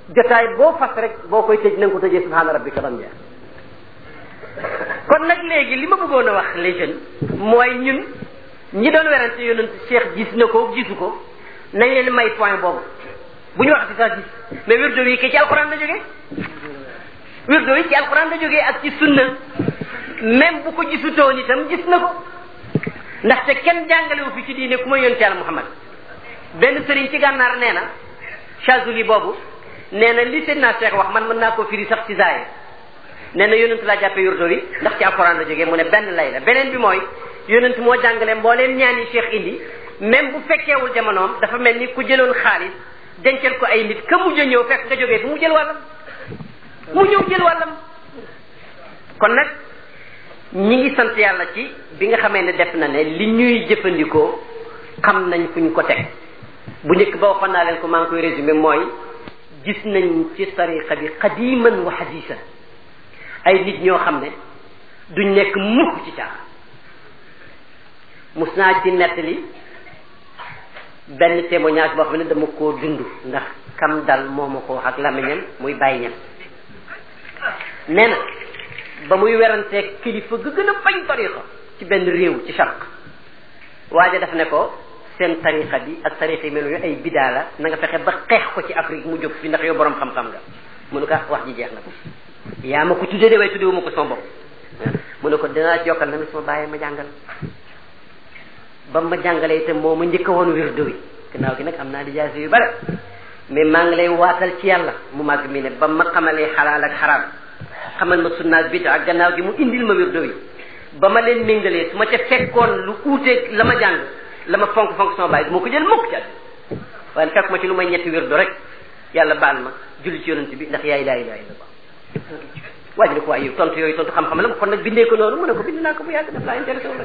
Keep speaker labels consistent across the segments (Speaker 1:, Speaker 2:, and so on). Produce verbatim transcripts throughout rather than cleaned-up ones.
Speaker 1: jotaay boo fas rek boo koy tëj na nga ko tëjee subhaana rabbika bam jeex. kon nag léegi li ma bëggoon a wax les jeunes mooy ñun ñi doon werante yonent Cheikh gis na ko gisu ko nañ leen may point boobu bu ñu waxati sax gis mais wirdo yi ke ci alquran la jógee wirdo yi ci alquran la jógee ak ci sunna même bu ko gisutoon itam gis na ko ndaxte kenn jàngalewu fi ci diine ku ma yonent Yàlla Muhammad benn sëriñ ci gànnaar nee na Chazuli boobu nee na li Seydina Cheikh wax man mën naa koo firi sax ci zaahir nee na yonent laa jàppe wirdo yi ndax ci alquran la jógee mu ne benn lay la beneen bi mooy yonent moo jàngale mbooleem ñaan yi Cheikh indi même bu fekkeewul jamonoom dafa mel ni ku jëloon xaalis dencal ko ay nit ka mujj a ñëw fekk nga jógee fi mu jël wàllam mu ñëw jël wàllam. kon nag ñi ngi sant yàlla ci bi nga xamee ne def na ne li ñuy jëfandikoo xam nañ fu ñu ko teg bu njëkk ba waxoon naa leen ko maa ngi koy résumé mooy gis nañ ci tariqa bi qadiman wa hadisan ay nit ñoo xam ne duñ nekk mukk ci caaxaan. mus naa ci nettali benn témoignage boo xam ne dama koo dund ndax kam dal moo ma ko wax ak lamiñam muy bàyyi ñam nee na ba muy werantee kilifa ga gën a bañ tariqa ci benn réew ci charq waaja daf ne ko seen tariqa bi ak tariqa yi mel yu ay bidaa la na nga fexe ba xeex ko ci Afrique mu jóg fi ndax yow borom xam-xam nga mu ne ko wax ji jeex na ko yaa ma ko tuddee de waaye tuddee wu ma ko sama bopp mu ne ko dinaa ci yokkal na mi sama bàyyi ma jàngal ba ma jàngalee itam moo ma njëkk a woon wirdo wi gannaaw gi nag am naa lijaasa yu bare mais maa ngi lay waatal ci yàlla mu màgg mi ne ba ma xamalee xalaal ak xaraam xamal ma sunnaat bida ak gannaaw gi mu indil ma wirdo wi ba ma leen méngalee su ma ca fekkoon lu uuteeg la ma jàng la ma fonk fonk sama bàyyi du ma ko jël mukk ci àddina waaye fekk ma ci lu may ñetti wirdo rek yàlla baal ma julli ci yonent bi ndax yaay laa ilaaha illallaah waa ji ne ko waaye yow tontu yooyu tontu xam-xam la kon nag bindee ko noonu mu ne ko bind naa ko bu yàgg daf laa intéressé wu rek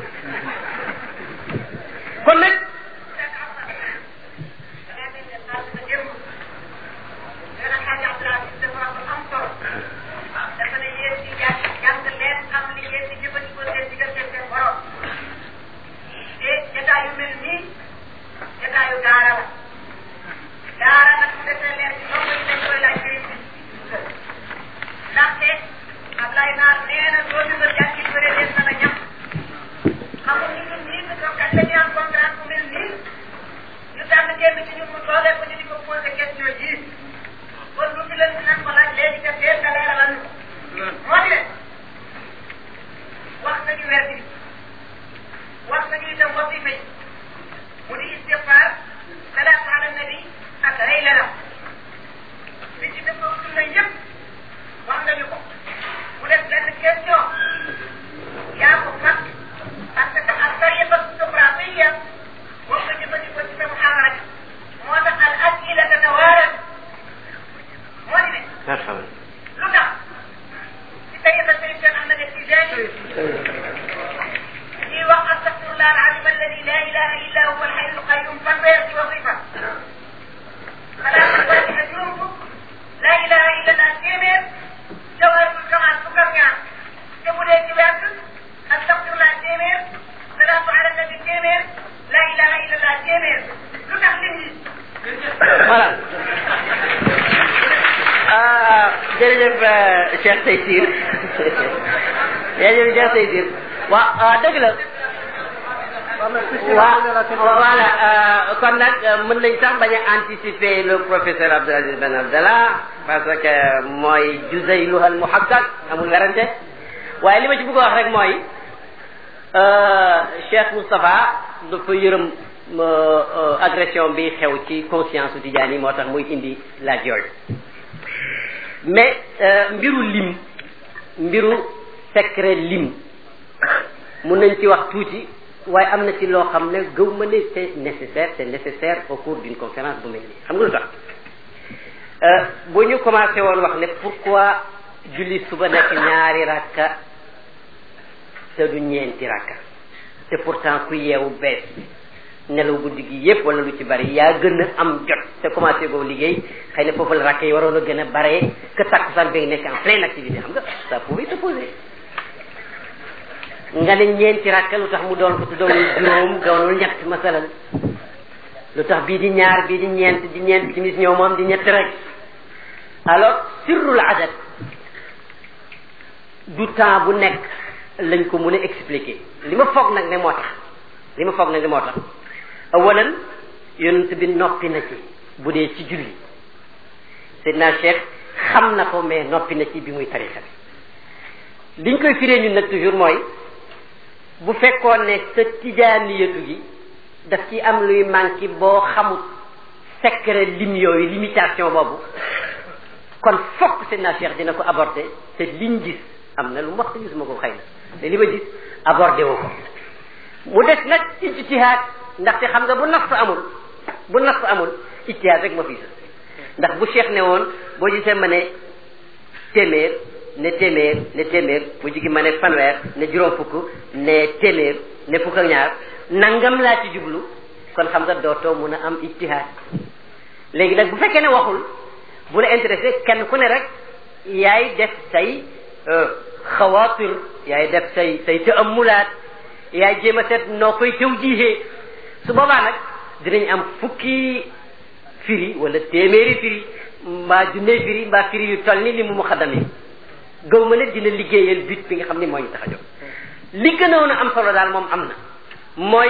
Speaker 1: kon nag Cheikh Taysir jërëjëf Cheikh Taysir waaw dëgg la waaw voilà kon nag mën nañ sax bañ a anticiper le professeur Abdoul Aziz Ben Abdallah parce que mooy Juzayluha al muhaqqaq amul werante waaye li ma ci bëgg a wax rek mooy Cheikh Moustapha dafa yërëm agression bi xew ci conscience u Tijaan yi moo tax muy indi laaj yooyu mais mbiru lim mbiru secret lim mun nañ ci wax tuuti waaye am na ci loo xam ne gëw ma ne c'est nécessaire c'est nécessaire au cours d'une conférence bu mel nii xam nga lu tax bu ñu commencé woon wax ne pourquoi julli suba nekk ñaari rakka te du ñeenti rakka te pourtant ku yeewu bees nelaw guddi gi yépp wala lu ci bari yaa gën a am jot te commencé boo liggéey xëy na foofu la rakk yi waroon a gën a bare que takkusaan bi nekk en pleine activité xam nga ça pouvait se poser nga ne ñeenti rakk lu tax mu doon ko te doonul juróom doonul ñett masalan lu tax bii di ñaar bii di ñeent di ñeent timis ñëw moom di ñett rek alors sirrul adad du temps bu nekk lañ ko mën a expliquer li ma foog nag ne moo tax li ma foog nag ne moo tax awalan yonent bi noppi na ci bu dee ci julli Seydina Cheikh xam na ko mais noppi na ci bi muy tarixa bi liñ koy firee ñun nag toujours mooy bu fekkoon ne sa tijaaniyatu gi daf ci am luy manqué boo xamut secret lim yooyu limitation boobu kon fokk Seydina Cheikh dina ko aborder te liñ gis am na lu mu wax te gisuma ko xëy na mais li ma gis abordé wu ko mu des nag ijtihaad ndaxte xam nga bu nas amul bu nas amul ijtihaad rek ma fii sa ndax bu Cheikh ne woon boo gisee ma ne téeméer ne téeméer ne téeméer bu jigi ma ne fanweer ne juróom fukk ne téeméer ne fukk ak ñaar nangam laa ci jublu kon xam nga dootoo mun a am ijtihaad léegi nag bu fekkee ne waxul bu la intéressé kenn ku ne rek yaay def say xawaatir yaay def say say taamulaat yaay jéem a seet noo koy tew jiixee su boobaa nag dinañ am fukki firi wala téeméeri firi mbaa junne firi mbaa firi yu toll ni li mu muxaddam yi gaw ma ne dina liggéeyal but bi nga xam ni moo ñu tax a jóg li gënoon a am solo daal moom am na mooy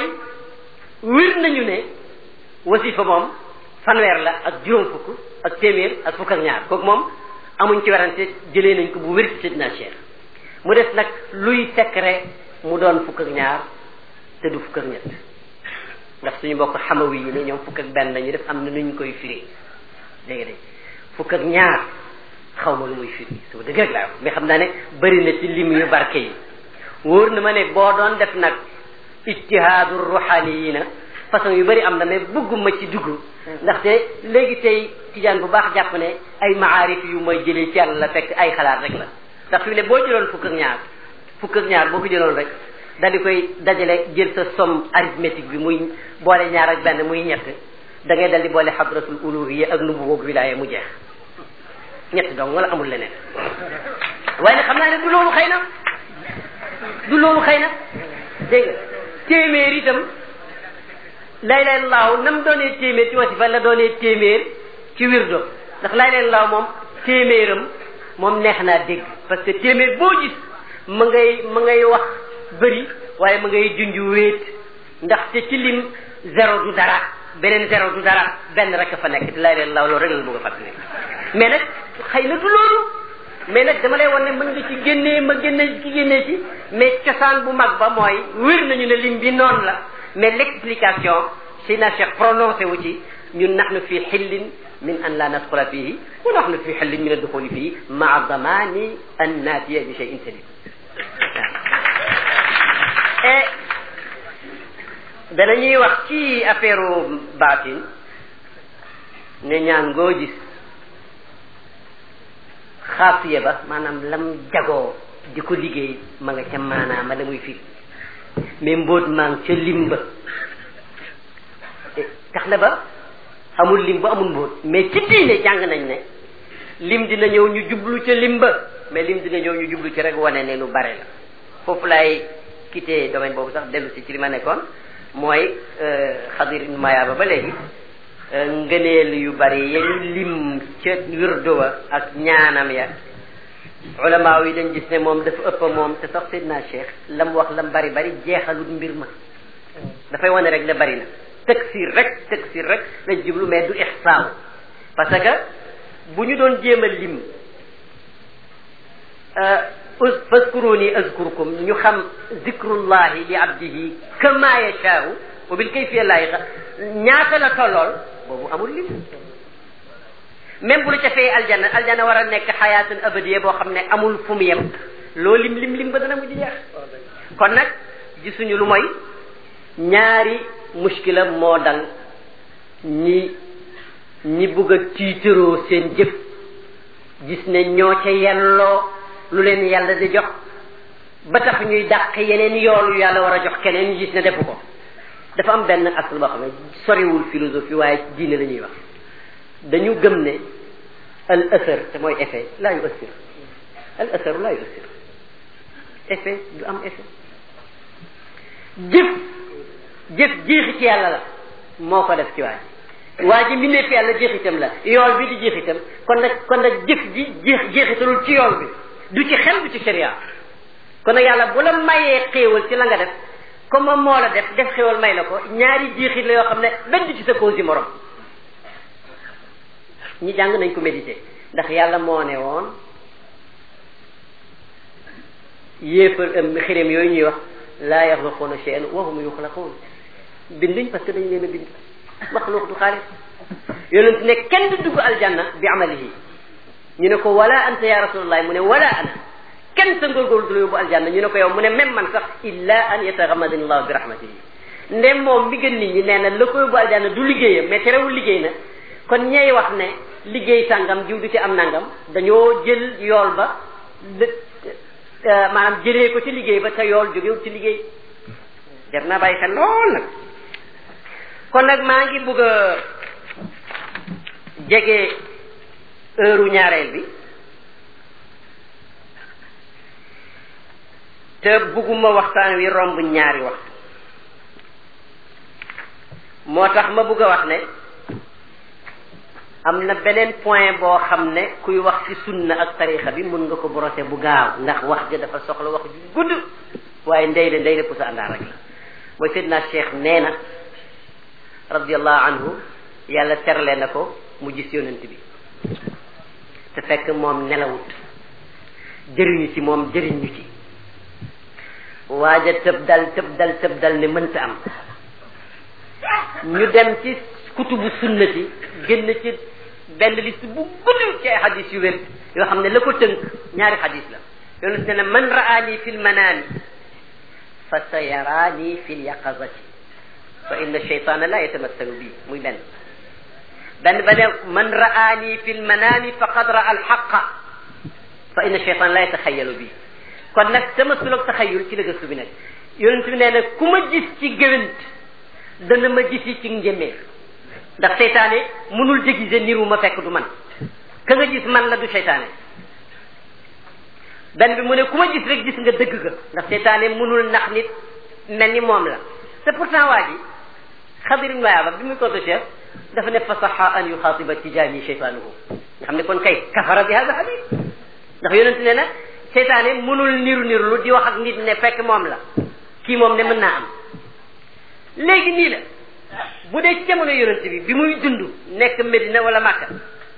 Speaker 1: wir nañu ne wasifa moom fanweer la ak juróom fukk ak téeméer ak fukk ak ñaar kooku moom amuñ ci werante jëlee nañ ko bu wér ci Seydina Cheikh mu des nag luy secret mu doon fukk ak ñaar te du fukk ak ñett ndax suñu mbokk xamawi yi ne ñoom fukk ak benn la ñu def am na nu ñu koy firi dégg nga fukk ak ñaar xaw ma lu muy firi su dëgg rek laa wax mais xam naa ne bëri na ci lim yu barke yi wóor na ma ne boo doon def nag ijtihaadu ruhani yi na façon yu bëri am na mais bëgguma ci dugg ndaxte léegi tey tijaan bu baax jàpp ne ay maarif yu may jëlee ci yàlla la fekk ay xalaat rek la ndax fi ne boo jëloon fukk ak ñaar fukk ak ñaar boo ko jëloon rek dal di koy dajale jël sa somme arithmétique bi muy boole ñaar ak benn muy ñett da ngay dal di boole xadratul uluhiyya ak nubu boog wilaaya mu jeex ñett donc wala amul leneen waaye nag xam naa ne du loolu xëy na du loolu xëy na dégg nga téeméer itam laa ilaaha illallaah nam doonee téeméer ci wasifa la doonee téeméer ci wirdo ndax laa ilaaha illallaah moom téeméeram moom neex naa dégg parce que téeméer boo gis ma ngay ma ngay wax bëri waaye ma ngay junj wéet ndaxte ci lim zéro du dara beneen zéro du dara benn rek a fa nekk te laa ilaaha illallaah loolu rek la bëgg a fàttali mais nag xëy na du loolu mais nag dama lay wan ne mën nga ci génnee ma génne ci génnee ci mais cosaan bu mag ba mooy wér nañu ne lim bi noonu la mais l'explication Seydina Cheikh prononcé wu ci ñun nahnu fi xillin min an la nadxula fihi wa nahnu fi xillin min adduxuli fihi maa damani an naatiya bi cheyin salim et danañuy wax ci affaire baatin ne ñaan ngoo gis xaafiya ba maanaam lam jagoo di ko liggéey ma nga ca maanaam ma la muy firi mais mbóot maa ngi ca lim ba tax na ba amul lim ba amul mbóot mais ci diine jàng nañ ne lim dina ñëw ñu jublu ca lim ba mais lim dina ñëw ñu jublu ci rek wane ne lu bare la foofu laay quitté domaine boobu sax dellu si ci li ma nekkoon mooy xadir ibnu mayaaba ba léegi ngëneel yu bari yañ lim ca wirdo wa ak ñaanam ya ulama yi dañ gis ne moom dafa ëpp moom te sax Seydina Cheikh lam wax lam bari bari jeexalut mbir ma dafay wane rek ne bari na taksir rek taksir rek lañ jublu mais du ixsaaw parce que bu ñu doon jéem a lim fazkuruni azkurkum ñu xam zikrullahi li abdihi kama yashaau wa bil kayfiyya laayiqa ñaata la tollool boobu amul lim même bu la ca fee aljana aljana war a nekk xayaatan abadiya boo xam ne amul fu mu yem loo lim lim lim ba dana mujj jeex kon nag gisuñu lu mooy ñaari muskila moo dal ñi ñi bugg a tiitaroo seen jëf gis ne ñoo ca yelloo lu leen yàlla di jox ba tax ñuy dàq yeneen yoolu yàlla war a jox keneen ñu gis ne defu ko dafa am benn asl boo xam ne soriwul philosophie waaye diine la ñuy wax dañu gëm ne al asar te mooy effet laa yu assir al asaru laa yu assir effet du am effet jëf jëf jeexi ci yàlla la moo ko def ci waay waa ji mbindeef yàlla jeexitam la yool bi di jeexitam kon nag kon nag jëf ji jeex jeexitalul ci yool bi du ci xel du ci sharia kon nag yàlla bu la mayee xéewal ci la nga def comme moo la def def xéewal may la ko ñaari jeexit la yoo xam ne benn du ci sa cause yi morom ñi jàng nañ ko méditer ndax yàlla moo ne woon yéefar xiréem yooyu ñuy wax laa yaxluquuna shay'an wa hum yuxlaquun binduñ parce que dañ leen a bind maxluq du xaalis yonent ne kenn du dugg aljanna bi amalihi ñu ne ko wala anta ya rasulullah mu ne wala ana kenn sa ngóorgóorlu du la yóbbu aljanna ñu ne ko yow mu ne même man sax illa an yataxamadani allahu bi rahmatihi ndem moom mi gën nit ñi nee na la ko yóbbu aljanna du liggéeyam mais terewul liggéey na kon ñey wax ne liggéey sàngam jiw du ci am nangam dañoo jël yool ba maanaam jëlee ko ci liggéey ba te yool jógewul ci liggéey jar naa bàyyi xel lool nag kon nag maa ngi bëgg a jege heure ñaareel bi te bëgguma waxtaan wi romb ñaari wax moo tax ma bëgg a wax ne am na beneen point boo xam ne kuy wax ci sunna ak tarixa bi mun nga ko brosser bu gaaw ndax wax ja dafa soxla wax ju gudd waaye ndey de ndey de pusa àndaa rek la mooy Seydina Cheikh nee na radiallahu anhu yàlla terle na ko mu gis yonent bi te fekk moom nelawut jëriñu ci moom jëriñu ci waaja tëb dal tëb dal tëb dal ne mënta am ñu dem ci kutubu sunnati génn ci benn liste bu gudd ci ay xadis yu wér yoo xam ne la ko tënk ñaari xadis la yonent ne man raani fi lmanaami fa sa yaraani fi lyaqazati fa inna cheytaana la yatamassalu bi muy benn benn ba ne man raani fi lmanaami faqad raa alxaqa fa inna cheytaana la yataxayalu bi kon nag tamassul ak taxayul ci la gëstu bi nag yonent bi nee na ku ma gis ci géwént dana ma gisi ci njëmeer ndax seytaane mënul déguiser niru ma fekk du man ka nga gis man la du seytaane benn bi mu ne ku ma gis rek gis nga dëgg ga ndax seytaane mënul nax nit mel ni moom la te pourtant waa ji Xadir ibn Waaba bi muy kontu Cheikh dafa ne fasaxa an yuxaatiba tijaani seytaanuhu nga xam ne kon kay kafara bi hada hadith ndax yonent ne na seytaane mënul niru niru lu di wax ak nit ne fekk moom la kii moom ne mën naa am léegi nii la bu dee ci jamono yonent bi bi muy dund nekk Medina wala Makka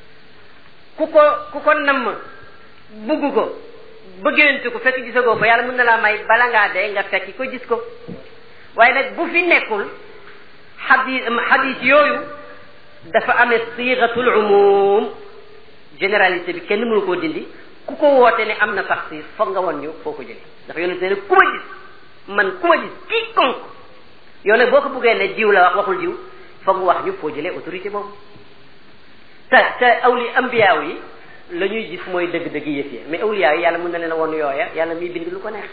Speaker 1: ku ko ku ko namm bugg ko bëggeentu ko fekk gisagoo ko yàlla mën na laa may bala ngaa dee nga fekk ko gis ko waaye nag bu fi nekkul xadis xadis yooyu dafa amee siixatul umum généralité bi kenn mënu koo dindi ku ko woote ne am na taxsiis foog nga won ñu foo ko jëlee ndax yonent ne ku ma gis man ku ma gis quiconque yow nag boo ko buggee ne jiw la wax waxul jiw foog nga wax ñu foo jëlee autorité boobu te te awli ambiyaaw yi la ñuy gis mooy dëgg-dëgg yëf yi mais awliyaaw yi yàlla mën na leen a won yooya yàlla miy bind lu ko neex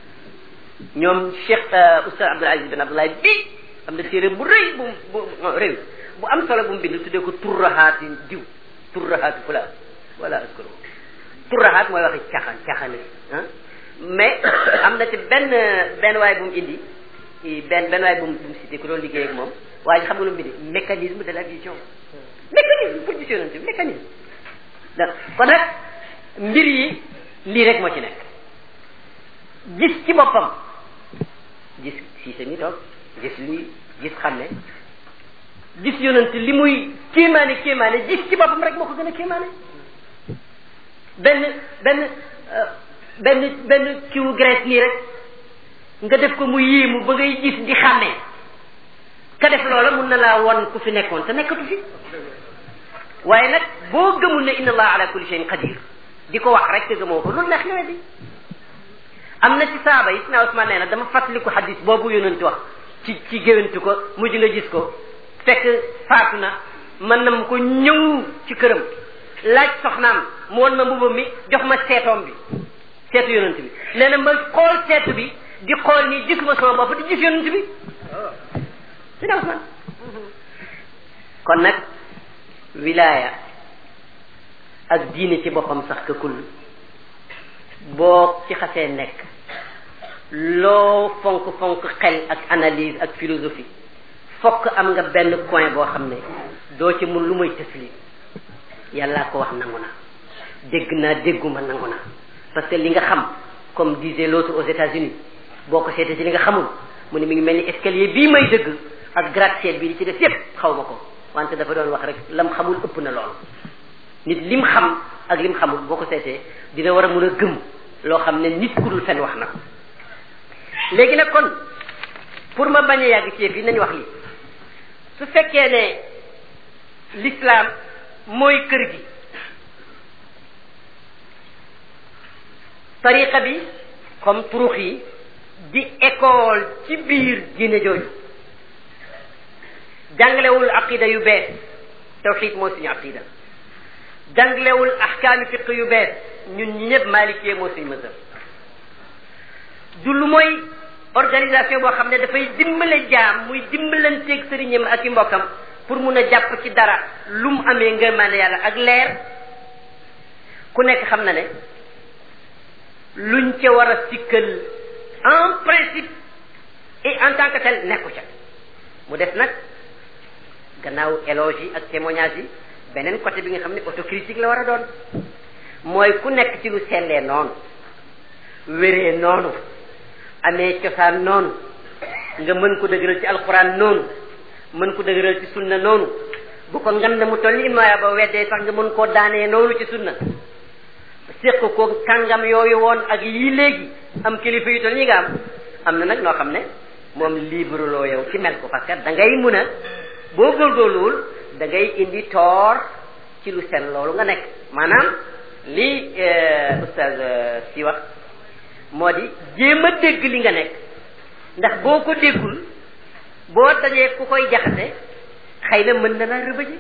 Speaker 1: ñoom Cheikh Oustaz Abdoul Aziz bin Abdoulaye bi am na téere bu rëy bu bu réew bu am solo bu mu bind tuddee ko turrahaati diw turrahaati fula wala askaro turrahaat mooy waxi caxaan caxaan ah mais am na ci benn benn waay bu mu indi benn benn waay bu mu bu mu cité ku doon liggéey ak moom waaye xam nga lu mu bindi mécanisme de la vision mécanisme pour vision mécanisme donc kon nag mbir yi lii rek moo ci nekk gis ci boppam gis si sa mi toog gis lii gis xam ne gis yonent li muy kéemaane kéemaane gis ci boppam rek moo ko gën a kéemaane benn benn benn benn kiwu Grèce nii rek nga def ko mu yéemu ba ngay gis di xàmmee ka def loola mun na laa won ku fi nekkoon te nekkatu fi waaye nag boo gëmul ne inna allah ala kulli shay'in qadir di ko wax rek te gëmoo ko loolu neex na di am na ci saaba yi sina Usmaan nee na dama fàttaliku xadis boobu yonent wax ci ci géwantu ko mujj nga gis ko fekk faatu na mën na mu ko ñëw ci këram laaj soxnaam mu won ma mbubam mi jox ma seetoom bi seetu yonent bi nee na ma xool seetu bi di xool nii gisuma sama bopp di gis yonent bi sina Usmaan kon nag wilaaya ak diine ci boppam sax ka kull boo ci xasee nekk loo fonk fonk xel ak analyse ak philosophie fokk am nga benn coin boo xam ne doo ci mun lu muy taslim yàllaa ko wax nangu naa dégg naa dégguma nangu naa parce que li nga xam comme disait l'autre aux États-Unis boo ko seetee ci li nga xamul mu ne mi ngi mel ni escalier bii may dëgg ak gratte-ciel bi di ci def yépp xaw ma ko wante dafa doon wax rek lam xamul ëpp na loolu nit lim xam ak lim xamul boo ko seetee dina war a mun a gëm loo xam ne nit ku dul fen wax na ko léegi nag kon pour ma bañ a yàgg ci fii nañu wax li su fekkee ne l'islam mooy kër gi tariqa bi comme turux yi di école ci biir diine jooju jàngalewul aqida yu bees tawxid moo suñu aqida jàngalewul ahkaami fiq yu bees ñun ñi ñëpp maalikee moo suñu mazhab du lu mooy organisation boo xam ne dafay dimbale jaam muy dimbalanteeg sëriñam ak i mbokkam pour mun a jàpp ci dara lu mu amee ngërmande yàlla ak leer ku nekk xam na ne luñ ca war a sikkal en principe et en tant que tel nekku ca mu def nag gannaaw éloge yi ak témoignage yi beneen côté bi nga xam ne autocritique la war a doon mooy ku nekk ci lu sellee noonu wéree noonu amee cosaan noonu nga mën ko dëgëral ci alquran noonu mën ko dëgëral ci sunna noonu bu ko ngan na mu toll ni imaya ba weddee sax nga mën koo daanee noonu ci sunna séq ko kàngam yooyu woon ak yii léegi am kilifa yu toll ñi nga am am na nag noo xam ne moom libre loo yow ci mel ko parce que da ngay mun a boo góorgóorluwul da ngay indi toor ci lu seen loolu nga nekk maanaam li oustaz si wax moo di jéem a dégg li nga nekk ndax boo ko déggul boo dajee ku koy jaxase xëy na mën na laa rëbëje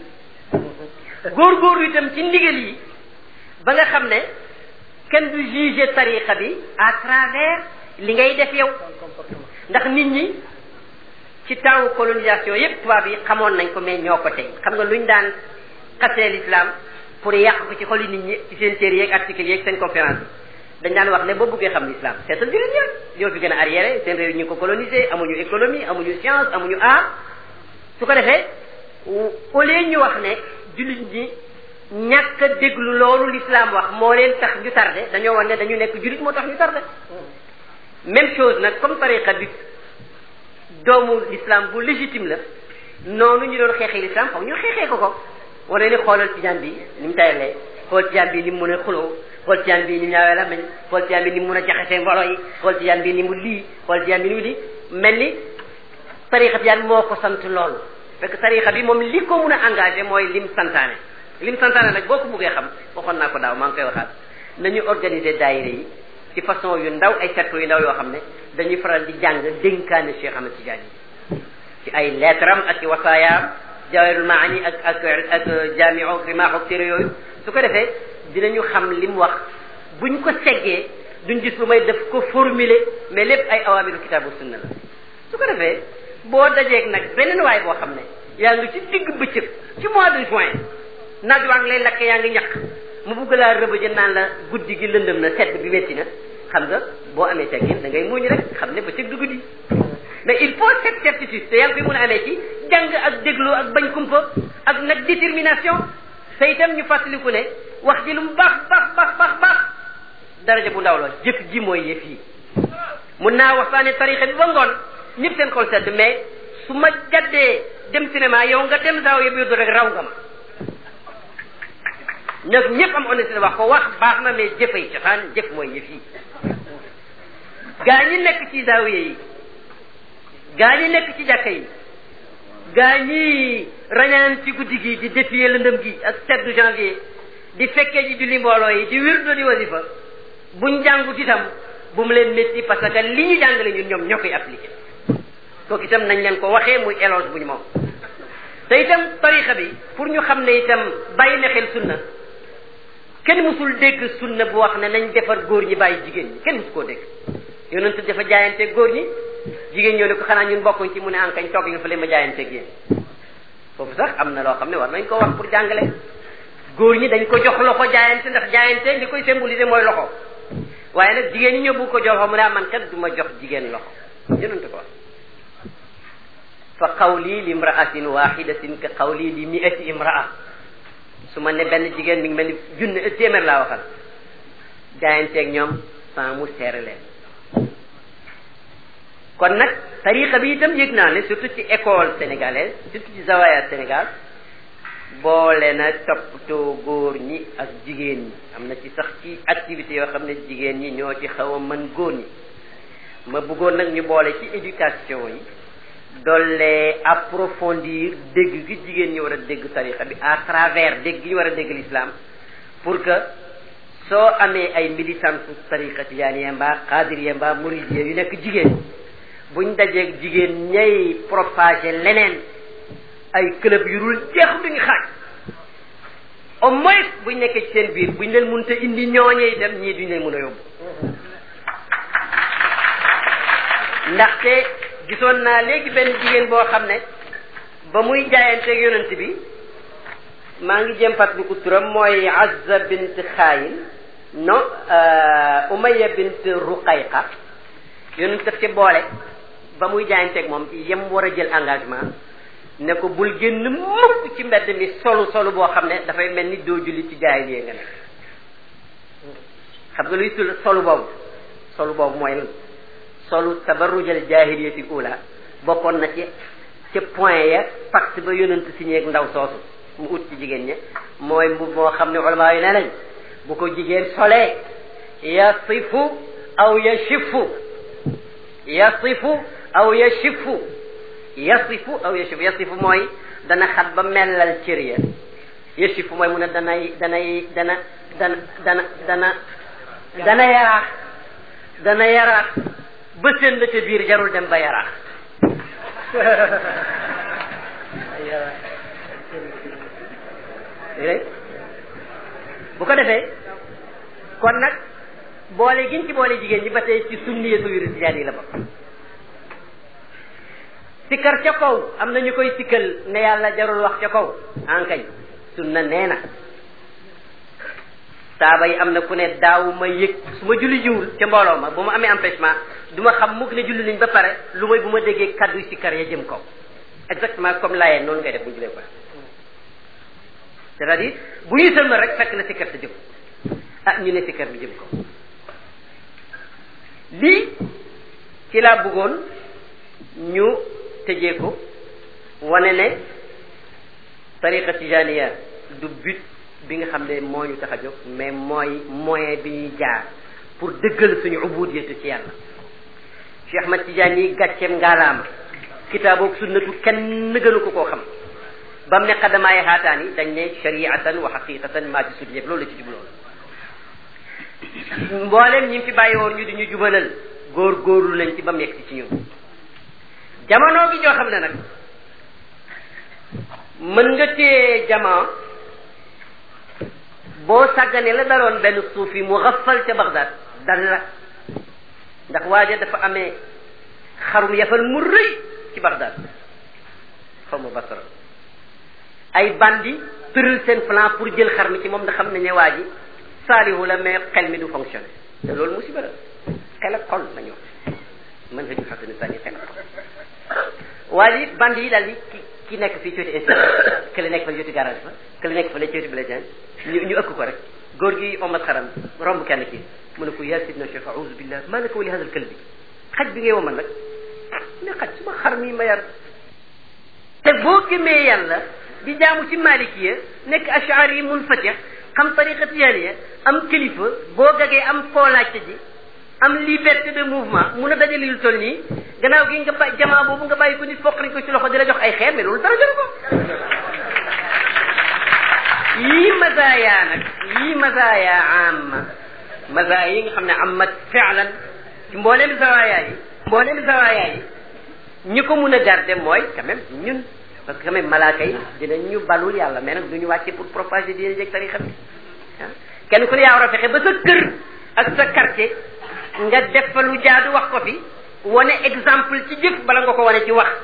Speaker 1: góorgóorlu itam ci ndigal yi ba nga xam ne kenn du juger tariqa bi à travers li ngay def yow ndax nit ñi ci temps colonisation yépp tubaab yi xamoon nañ ko mais ñoo ko tey xam nga luñ daan xasee l'islam pour yàq ko ci xoli nit ñi ci seen téere yeeg articles yeeg seen conférence yi dañ daan wax ne boo bëggee xam l'islam seetal jullit ñi ñoo fi gën a arriéré seen réew ñu ko colonisé amuñu économie amuñu science amuñu art su ko defee au lieu ñu wax ne jullit ñi ñàkk a déglu loolu l'islam wax moo leen tax ñu tardé dañoo wax ne dañu nekk jullit moo tax ñu tardé même chose nag comme tariqa bi doomu l'islam bu légitime la noonu ñu doon xeexee l'islam foog ñu xeexee ko ko wala ni xoolal tijaan bi ni mu tayalee xool tijaan bi ni mu mën a xuloo xool tijaan bi ni mu ñaawee làmmiñ xool tijaan bi ni mu mën a jaxasee mbooloo yi xool tijaan bi ni mu lii xool tijaan bi ni mu lii mel ni tariqa tijaan moo ko sant loolu fekk tariqa bi moom li ko mun a engagé mooy lim santaane lim santaane nag boo ko buggee xam waxoon naa ko daaw maa ngi koy waxaat nañu organiser daayira yi ci façon yu ndaw ay cercle yu ndaw yoo xam ne dañuy faral di jàng dénkaane Cheikh Ahmed Tidiane ci ay lettre am ak ci wasaayaam Jawahirul Maani ak ak ak jaamiu rimaax ak téere yooyu su ko defee dinañu xam li mu wax buñ ko seggee duñ gis lu may def ko formuler mais lépp ay awaamiru kitaabu sunna la su ko defee boo dajeeg nag beneen waay boo xam ne yaa ngi ci digg bëccëg ci mois de juin naaj waa ngi lay lakk yaa ngi ñaq mu bugg laa rëbëje naan la guddi gi lëndëm na sedd bi metti na xam nga boo amee teggin da ngay muñ rek xam ne bëccëg du guddi mais il faut cette certitude te yaa ngi koy mën a amee ci jàng ak déglu ak bañ kumpa ak nag détermination te itam ñu fàttaliku ne wax ji lu mu baax baax baax baax baax daraja bu ndaw la jëf ji mooy yëf yi mun naa waxtaane tarixa bi ba ngoon ñëpp seen xol sedd mais su ma jaddee dem cinéma yow nga dem daaw yëpp yóddu rek raw nga ma nag ñëpp am honnêteté wax ko wax baax na mais jëfay cosaan jëf mooy yëf yi gaa ñi nekk ci zaawiya yi gaa ñi nekk ci jàkka yi gaa ñi rañaan ci guddi gi di défier lëndëm gi ak sept janvier di fekkee ji julli mbooloo yi di wirdo di wasifa buñ jàngut itam bu mu leen métti parce que li ñu jàngale ñun ñoom ñoo koy appliqué kooku itam nañ leen ko waxee muy éloge bu ñu moom te itam tarixa bi pour ñu xam ne itam bàyyi na xel sunna kenn musul dégg sunna bu wax ne nañ defar góor ñi bàyyi jigéen ñi kenn musu koo dégg yonent dafa jaayante góor ñi jigéen ñoo ne ko xanaa ñun bokkuñ ci mu ne ankañ toog nga fa leen ma jaayanteeg yéen foofu sax am na loo xam ne war nañ ko wax pour jàngale góor ñi dañ ko jox loxo jaayante ndax jaayante li koy symboliser mooy loxo waaye nag jigéen ñi ñëw bu ko jox loxo mu ne man kat du ma jox jigéen loxo yonent ko wax fa qawli li imra'atin wahidatin ka qawli li mi'ati imra'a su ma ne benn jigéen mi ngi mel ni junne téeméer laa waxal jaayanteeg ñoom sans mu seere leen kon nag tariqa bi itam yëg naa ne surtout ci école sénégalaise surtout ci zawaya Sénégal boole na toppatoo góor ñi ak jigéen ñi am na ci sax ci activité yoo xam ne jigéen ñi ñoo ci xaw a mën góor ñi ma bëggoon nag ñu boole ci éducation yi doole approfondir dégg gi jigéen ñi war a dégg tariqa bi à travers dégg gi ñu war a dégg l'islam pour que soo amee ay militants tariqa tijaaniya mbaa qaadiriya mbaa muridiya yu nekk jigéen buñ dajeeg jigéen ñay propager leneen ay club yu dul jeex duñu xaaj au moins buñ nekkee ci seen biir buñ leen mënta indi ñooñee itam ñii duñ leen mën a yóbbu ndaxte gisoon naa léegi benn jigéen boo xam ne ba muy jaayanteeg yonent bi maa ngi jëm fàttaliku turam mooy Azza bint Xaayil non Umayya bint Ruqayqa yonent daf ci boole ba muy jaayanteeg moom yem war a jël engagement ne ko bul génn mukk ci mbedd mi solu solu boo xam ne dafay mel ni doo julli ci jaahiliya nga nekk xam nga luy sul solu boobu solu boobu mooy lan solu tabarrujal jaahiliyatil ula bokkoon na ci ca point ya pacte ba yonent signé ak ndaw soosu mu ut ci jigéen ñi mooy mbub moo xam ne ulama yi nee nañ bu ko jigéen solee yasifu aw yashifu yasifu aw yashifu yasifu aw yashifu yasifu mooy dana xat ba mellal cër ya yashifu mooy mu ne danay danay dana dana dana dana dana yaraax dana yaraax ba seen la ca biir jarul dem ba yaraax bu ko defee kon nag boole giñ ci boole jigéen ñi ba tey ci sunniyatu wiru tijaan yi la bokk sikkar ca kaw am na ñu koy sikkal ne yàlla jarul wax ca kaw ankañ sunna nee na saaba yi am na ku ne daaw ma yëg su ma julli jiwul ca mbooloo ma bu ma amee empêchement du ma xam mukk ne julli nañ ba pare lu may bu ma déggee kaddu sikkar ya jëm kaw exactement comme laayeen noonu ngay def bu ñu julee ko c'est-à-dire bu ñuy sëlma rek fekk na sikkar sa jëm ah ñu ne sikkar bi jëm kaw lii ci laa bëggoon ñu tëjee ko wane ne tariqa tijaniya du but bi nga xam ne moo ñu tax a jóg mais mooy moyen bi ñuy jaar pour dëggal suñu ubudiyatu ci yàlla Cheikh Ahmad Tidiane yi gàcceem ngaalaama kitaaboog sunnatu kenn gënu ko koo xam ba mu ne xadamaay xaataan yi dañ ne shariatan wa xaqiqatan maa ci sut yëpp loolu la ci jubloon mboolem ñi fi bàyyi woon ñu di ñu jubalal góor góorlu lañ ci ba mu yegg ci ñun jamono gi ñoo xam ne nag mën nga téye jamono boo sàgganee la daloon benn suufi mu xafal ca Bagdad dal la ndax waaja dafa amee xarum yafal mu rëy ci Bagdad xaw ma Basra ay bandi tëral seen plan pour jël xar mi ci moom ndax xam nañ ne waa ji saalihu la mais xel mi du fonctionné te loolu musiba la xel ak xol la ñu wax mën nga ju xasani sani xel ak xol waa ji bandi yi daal di ki ki nekk fii cooti institut que le nekk fa cooti garage fa que le nekk fa la cooti blédien ñu ñu ëkk ko rek góor gi omat xaram romb kenn kii mu ne ko yaa sidna cheikh a'udhu billah ma laka wa li hadha al kalbi xaj bi ngay woman nag ne xaj suma xar mi ma yar te boo gëmee yàlla di jaamu ci malikiya nekk ashari yi munfatih xam tariqa tijaniya am kilifa boo gagee am koo laajte ji am liberté de mouvement mun a dajale lu toll nii gannaaw gi nga bàyyi jamaa boobu nga bàyyi ko nit foqali ko ci loxo di la jox ay xeer mais loolu dara jaru ko yii mazaya nag yii mazaya amma mazaya yi nga xam ne amat fi'lan ci mbooleem zawaya yi mbooleem zawaya yi ñi ko mun a garder mooy quand même ñun parce que quand même malaaka yi dinañ ñu balul yàlla mais nag du ñu wàcce pour propager diine jeeg tarixa bi ah kenn ku ne yaa war a fexe ba sa kër ak sa quartier nga def fa lu jaadu wax ko fi wane exemple ci jëf bala nga ko wane ci wax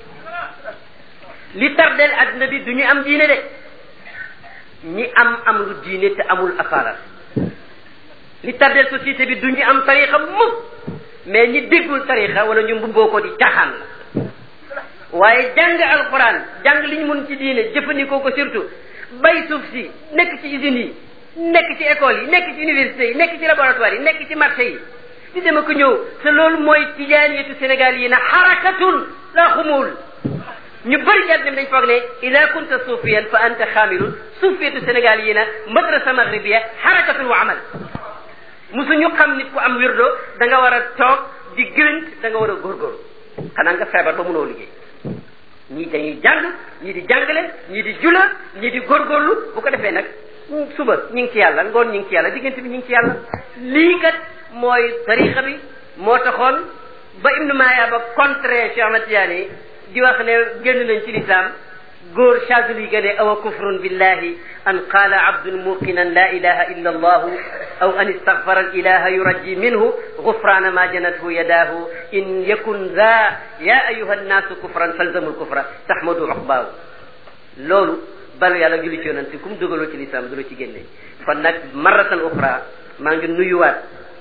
Speaker 1: li tardeel adduna bi du ñu am diine de ñi am am lu diine te amul asala li tardeel société bi du ñu am tarixa mukk mais ñi déggul tarixa wala ñu mbubboo ko di caaxaan la waaye jàng alquran jàng li ñu mun ci diine jëfandikoo ko surtout bay suuf si nekk ci usines yi nekk ci école yi nekk ci université yi nekk ci laboratoire yi nekk ci marché yi di dem ak ñëw te loolu mooy tijaaniyatu Sénégal yi na xarakatun la xumul ñu bëri jàdd dañ foog ne ida kunta suufiyan fa anta xaamilun suufiyatu Sénégal yi na madrasa maghribiya xarakatun wa amal musuñu xam nit ku am wirdo da nga war a toog di gënt da nga war a góorgóorlu xanaa nga feebar ba mënoo liggéey ñii dañuy jàng ñii di jàngale ñii di jula ñii di góorgóorlu bu ko defee nag suba ñu ngi ci yàlla ngoon ñu ngi ci yàlla diggante bi ñu ngi ci yàlla lii kat mooy tariqa bi moo taxoon ba Ibnu Maaya ba contre Cheikh Ahmad Tidiane di wax ne génn nañ ci l'islam góor Chazili ga ne awa kufrun billahi an qaala abdun muqinan la ilaha illa allahu aw an istaghfara al ilaha yurajji minhu gufrana ma janathu yadahu in yakun za ya ayuha annaasu kufran falzamu lkufra tahmadu uqbaahu loolu balu yàlla julli ci yonent kum dugaloo ci l'islam du la ci génne kon nag marratan uxra maa ngi nuyuwaat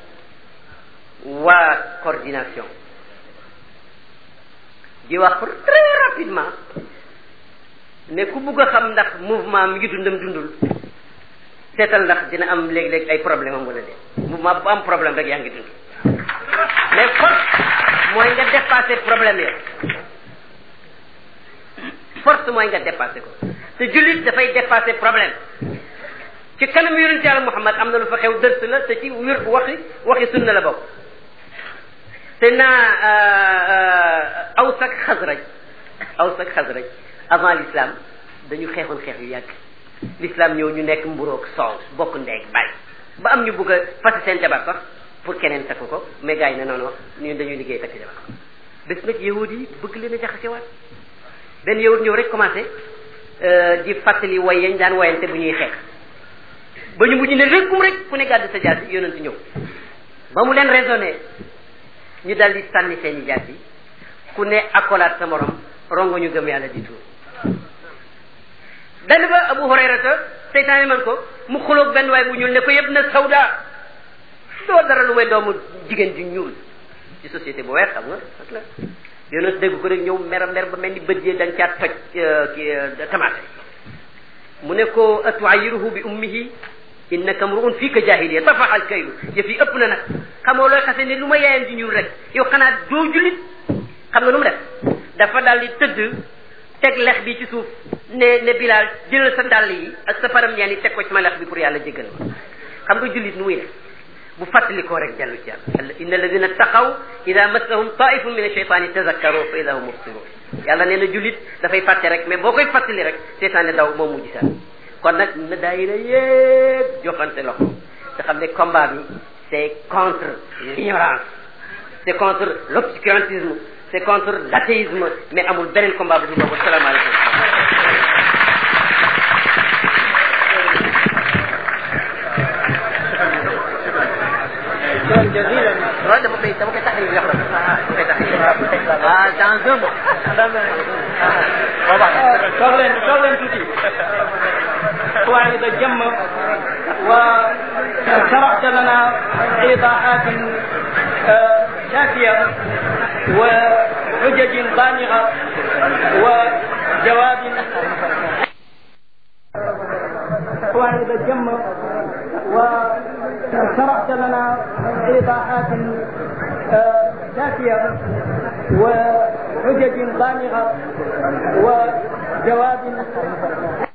Speaker 1: waa coordination di wax très rapidement ne ku bugg a xam ndax mouvement mi ngi dundam dundul seetal ndax dina am léeg-léeg ay problème am wala de mouvement bu am problème rek yaa ngi dund mais force mooy nga dépasser problème ya force mooy nga dépasser ko te jullit dafay dépasser problème ci kanam yonent Yàlla Muhammad am na lu fa xew dërs la te ci wir waxi waxi sunna la bokk te naa Aws ak Xasraj Aws ak Xasraj avant l'islam dañu xeexoon xeex yu yàgg l'islam ñëw ñu nekk mburoog soow bokk ndeeg bàyyi ba am ñu bugg a fasi seen jabar sax pour keneen takk ko mais gars yi ne noonu ñun dañuy liggéey takk jabar bés nag yahud yi bëgg leen a jaxasewaat benn yahud ñëw rek commencé di fàttali way yañ daan woyante bu ñuy xeex ba ñu mujj ne rëkkum rek ku ne gàddu sa jaasi yonent ñëw ba mu leen raisonné ñu dal di sànni seen i jaasi ku ne akolaat sa morom rongo ñu gëm yàlla di tuur benn ba Abu Hurayrata seytaane man ko mu xuloog benn waay bu ñuul ne ko yëpp na sawda doo dara lu may doomu jigéen ju ñuul ci société bu weex xam nga ak la yonent dégg ko rek ñëw mer mer ba mel ni bët yee da nga caa toj ki tamaate mu ne ko atuayiruhu bi ummihi innaka mruun fii ka jahiliya tafaxal kaylu yëf yi ëpp na nag xamoo looy xase ne lu ma yaayam ji ñuul rek yow xanaa doo jullit xam nga nu mu def dafa daal di tëdd teg lex bi ci suuf ne ne Bilaal jëlal sa dàll yi ak sa param ñaan yi teg ko ci ma lex bi pour yàlla jéggal ma xam nga jullit nu muy def bu fàttalikoo rek dellu ci yàlla inna alladina taqaw ida massahum taifun min asheytaani tazakkaru fa ida hum mubsirun yàlla nee na jullit dafay fàtte rek mais boo koy fàttali rek seytaane daw moom mujj sax kon nag na daayira yépp joxante loxo te xam ne combat bi c'est contre l'ignorance c'est contre l'obscurantisme c'est contre l'athéisme mais amul beneen combat bu dul boobu salaamaaleykum جزيلا هذا ممكن ممكن تحرير يحرم ممكن تحرير اه تنظم طبعا شغلين شغلين تجي وعند الجمع وشرحت لنا ايضاحات شافيه وحجج بالغه وجواب وعند الجمع وشرحت لنا إيضاحات شافية وحجج بالغة وجواب